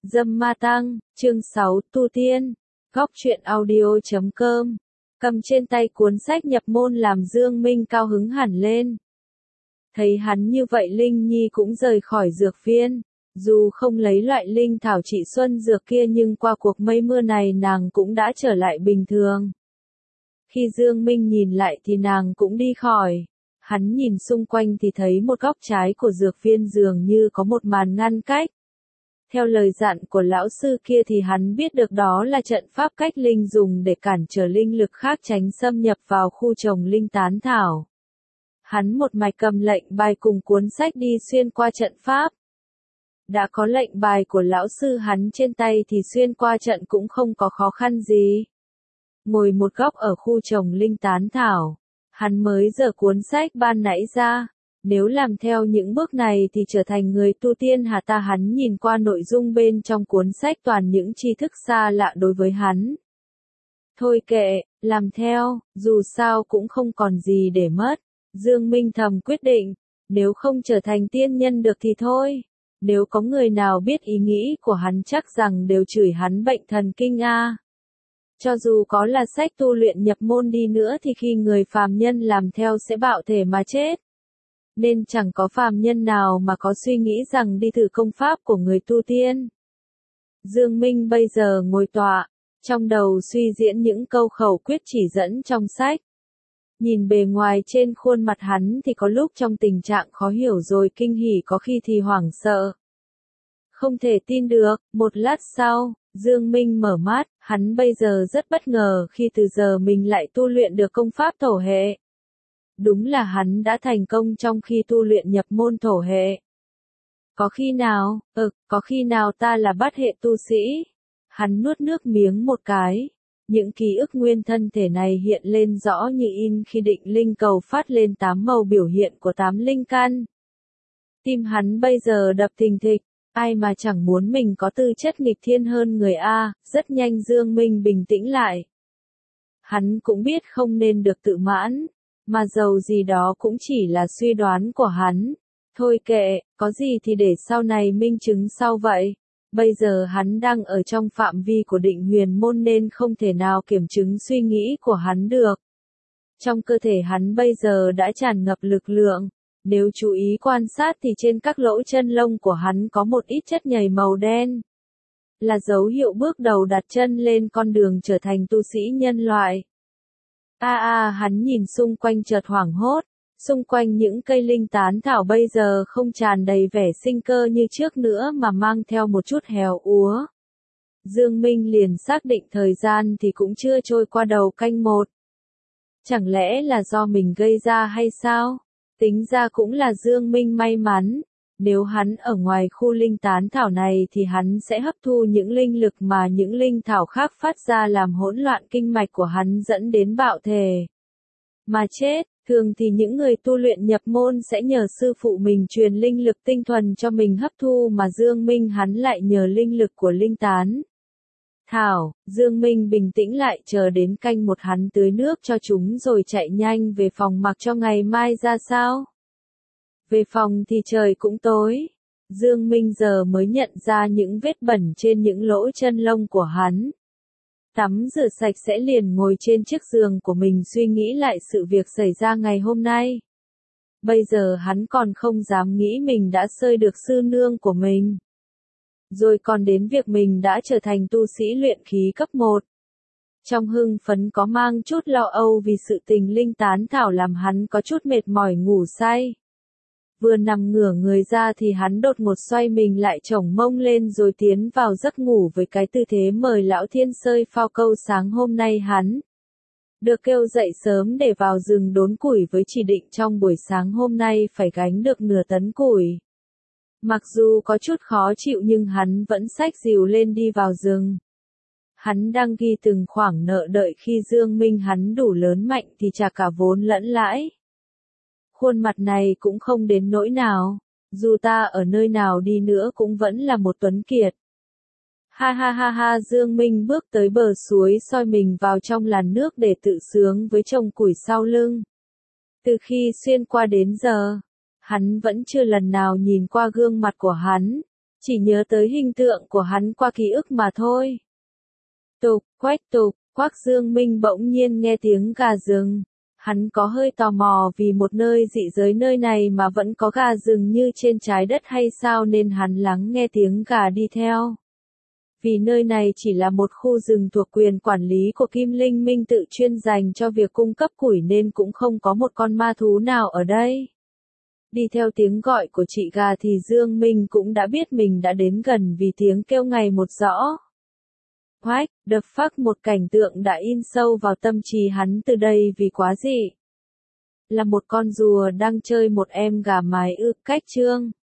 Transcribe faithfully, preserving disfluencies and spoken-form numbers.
Dâm Ma Tăng, chương sáu, Tu Tiên, Góc truyện audio chấm com. Cầm trên tay cuốn sách nhập môn làm Dương Minh cao hứng hẳn lên. Thấy hắn như vậy Linh Nhi cũng rời khỏi dược viên. Dù không lấy loại linh thảo trị xuân dược kia nhưng qua cuộc mây mưa này nàng cũng đã trở lại bình thường. Khi Dương Minh nhìn lại thì nàng cũng đi khỏi. Hắn nhìn xung quanh thì thấy một góc trái của dược viên dường như có một màn ngăn cách. Theo lời dặn của lão sư kia thì hắn biết được đó là trận pháp cách linh dùng để cản trở linh lực khác tránh xâm nhập vào khu trồng linh tán thảo. Hắn một mạch cầm lệnh bài cùng cuốn sách đi xuyên qua trận pháp. Đã có lệnh bài của lão sư hắn trên tay thì xuyên qua trận cũng không có khó khăn gì. Ngồi một góc ở khu trồng linh tán thảo, hắn mới giở cuốn sách ban nãy ra. Nếu làm theo những bước này thì trở thành người tu tiên hả ta? Hắn nhìn qua nội dung bên trong cuốn sách toàn những tri thức xa lạ đối với hắn. Thôi kệ, làm theo, dù sao cũng không còn gì để mất. Dương Minh thầm quyết định, nếu không trở thành tiên nhân được thì thôi. Nếu có người nào biết ý nghĩ của hắn chắc rằng đều chửi hắn bệnh thần kinh a. Cho dù có là sách tu luyện nhập môn đi nữa thì khi người phàm nhân làm theo sẽ bạo thể mà chết. Nên chẳng có phàm nhân nào mà có suy nghĩ rằng đi thử công pháp của người tu tiên. Dương Minh bây giờ ngồi tọa, trong đầu suy diễn những câu khẩu quyết chỉ dẫn trong sách. Nhìn bề ngoài trên khuôn mặt hắn thì có lúc trong tình trạng khó hiểu rồi kinh hỉ, có khi thì hoảng sợ. Không thể tin được, một lát sau, Dương Minh mở mắt, hắn bây giờ rất bất ngờ khi từ giờ mình lại tu luyện được công pháp thổ hệ. Đúng là hắn đã thành công trong khi tu luyện nhập môn thổ hệ. Có khi nào, ừ, có khi nào ta là bát hệ tu sĩ? Hắn nuốt nước miếng một cái. Những ký ức nguyên thân thể này hiện lên rõ như in khi định linh cầu phát lên tám màu biểu hiện của tám linh căn. Tim hắn bây giờ đập thình thịch, ai mà chẳng muốn mình có tư chất nghịch thiên hơn người A. Rất nhanh Dương Minh bình tĩnh lại. Hắn cũng biết không nên được tự mãn. Mà dầu gì đó cũng chỉ là suy đoán của hắn. Thôi kệ, có gì thì để sau này minh chứng sau vậy. Bây giờ hắn đang ở trong phạm vi của định huyền môn nên không thể nào kiểm chứng suy nghĩ của hắn được. Trong cơ thể hắn bây giờ đã tràn ngập lực lượng. Nếu chú ý quan sát thì trên các lỗ chân lông của hắn có một ít chất nhầy màu đen. Là dấu hiệu bước đầu đặt chân lên con đường trở thành tu sĩ nhân loại. A a hắn nhìn xung quanh chợt hoảng hốt, xung quanh những cây linh tán thảo bây giờ không tràn đầy vẻ sinh cơ như trước nữa mà mang theo một chút héo úa. Dương Minh liền xác định thời gian thì cũng chưa trôi qua đầu canh một. Chẳng lẽ là do mình gây ra hay sao? Tính ra cũng là Dương Minh may mắn. Nếu hắn ở ngoài khu linh tán thảo này thì hắn sẽ hấp thu những linh lực mà những linh thảo khác phát ra làm hỗn loạn kinh mạch của hắn dẫn đến bạo thể. Mà chết, thường thì những người tu luyện nhập môn sẽ nhờ sư phụ mình truyền linh lực tinh thuần cho mình hấp thu mà Dương Minh hắn lại nhờ linh lực của linh tán. Thảo, Dương Minh bình tĩnh lại chờ đến canh một hắn tưới nước cho chúng rồi chạy nhanh về phòng mặc cho ngày mai ra sao. Về phòng thì trời cũng tối. Dương Minh giờ mới nhận ra những vết bẩn trên những lỗ chân lông của hắn. Tắm rửa sạch sẽ liền ngồi trên chiếc giường của mình suy nghĩ lại sự việc xảy ra ngày hôm nay. Bây giờ hắn còn không dám nghĩ mình đã xơi được sư nương của mình. Rồi còn đến việc mình đã trở thành tu sĩ luyện khí cấp một. Trong hưng phấn có mang chút lo âu vì sự tình linh tán thảo làm hắn có chút mệt mỏi ngủ say. Vừa nằm ngửa người ra thì hắn đột ngột xoay mình lại chổng mông lên rồi tiến vào giấc ngủ với cái tư thế mời lão thiên sơi phao câu. Sáng hôm nay hắn được kêu dậy sớm để vào rừng đốn củi với chỉ định trong buổi sáng hôm nay phải gánh được nửa tấn củi. Mặc dù có chút khó chịu nhưng hắn vẫn xách rìu lên đi vào rừng. Hắn đang ghi từng khoản nợ đợi khi Dương Minh hắn đủ lớn mạnh thì trả cả vốn lẫn lãi. Khuôn mặt này cũng không đến nỗi nào, dù ta ở nơi nào đi nữa cũng vẫn là một tuấn kiệt. Ha ha ha ha Dương Minh bước tới bờ suối soi mình vào trong làn nước để tự sướng với chồng củi sau lưng. Từ khi xuyên qua đến giờ, hắn vẫn chưa lần nào nhìn qua gương mặt của hắn, Chỉ nhớ tới hình tượng của hắn qua ký ức mà thôi. Tục, quách tục, Quách Dương Minh bỗng nhiên nghe tiếng gà rừng. Hắn có hơi tò mò vì một nơi dị giới nơi này mà vẫn có gà rừng như trên trái đất hay sao nên hắn lắng nghe tiếng gà đi theo. Vì nơi này chỉ là một khu rừng thuộc quyền quản lý của Kim Linh Minh tự chuyên dành cho việc cung cấp củi nên cũng không có một con ma thú nào ở đây. Đi theo tiếng gọi của chị gà thì Dương Minh cũng đã biết mình đã đến gần vì tiếng kêu ngày một rõ. What the fuck, một cảnh tượng đã in sâu vào tâm trí hắn từ đây vì quá dị. Là một con rùa đang chơi một em gà mái ư, cách chương.